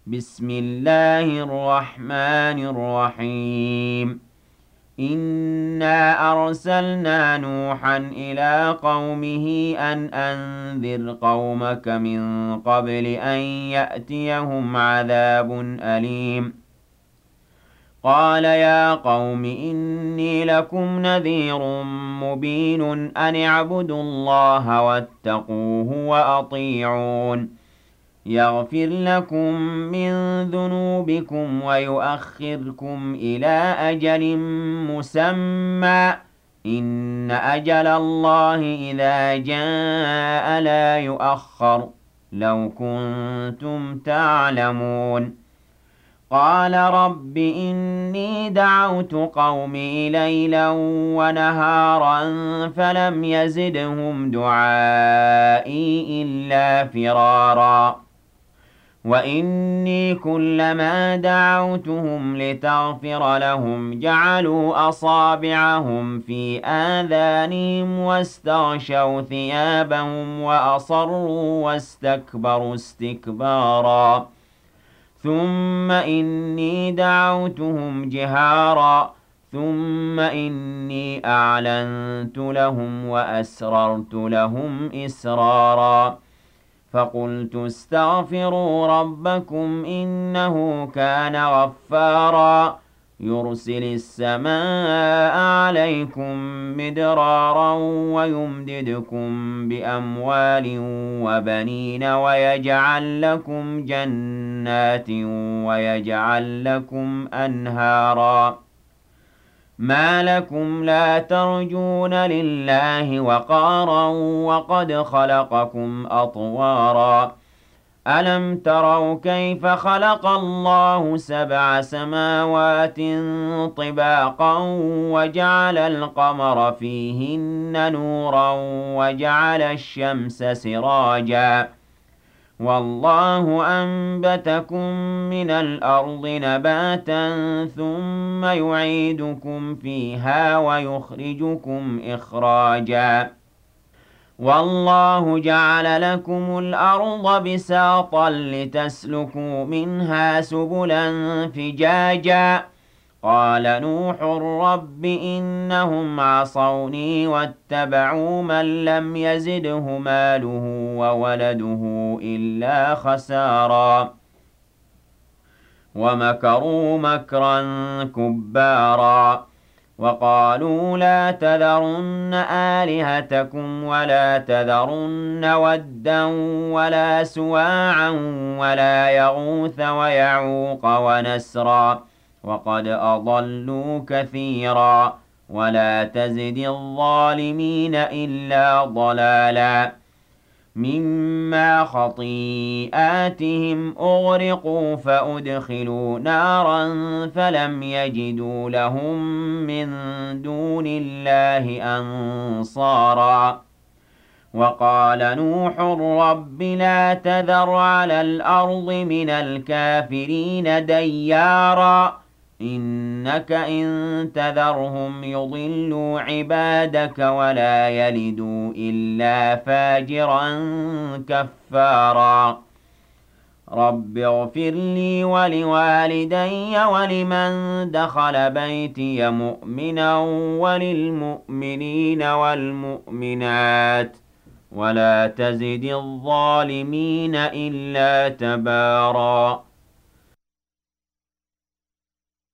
بسم الله الرحمن الرحيم إنا أرسلنا نوحا إلى قومه أن أنذر قومك من قبل أن يأتيهم عذاب أليم قال يا قوم إني لكم نذير مبين أن اعبدوا الله واتقوه وأطيعون يغفر لكم من ذنوبكم ويؤخركم إلى أجل مسمى إن أجل الله إذا جاء لا يؤخر لو كنتم تعلمون قال رب إني دعوت قومي ليلا ونهارا فلم يزدهم دعائي إلا فرارا وإني كلما دعوتهم لتغفر لهم جعلوا أصابعهم في آذانهم واستغشوا ثيابهم وأصروا واستكبروا استكبارا ثم إني دعوتهم جهارا ثم إني أعلنت لهم وأسررت لهم إسرارا فقلت استغفروا ربكم إنه كان غفارا يرسل السماء عليكم مدرارا ويمددكم بأموال وبنين ويجعل لكم جنات ويجعل لكم أنهارا ما لكم لا ترجون لله وقارا وقد خلقكم أطوارا ألم تروا كيف خلق الله سبع سماوات طباقا وجعل القمر فيهن نورا وجعل الشمس سراجا والله أنبتكم من الأرض نباتا ثم يعيدكم فيها ويخرجكم إخراجا والله جعل لكم الأرض بساطا لتسلكوا منها سبلا فجاجا قال نوح رب إنهم عصوني واتبعوا من لم يزده ماله وولده إلا خسارا ومكروا مكرا كبارا وقالوا لا تذرن آلهتكم ولا تذرن ودا ولا سواعا ولا يغوث ويعوق ونسرا وقد أضلوا كثيرا ولا تزد الظالمين إلا ضلالا مما خطيئاتهم أغرقوا فأدخلوا نارا فلم يجدوا لهم من دون الله أنصارا وقال نوح رب لا تذر على الأرض من الكافرين ديارا إنك إن تذرهم يضلوا عبادك ولا يلدوا إلا فاجرا كفارا رب اغفر لي ولوالدي ولمن دخل بيتي مؤمنا وللمؤمنين والمؤمنات ولا تزد الظالمين إلا تبارا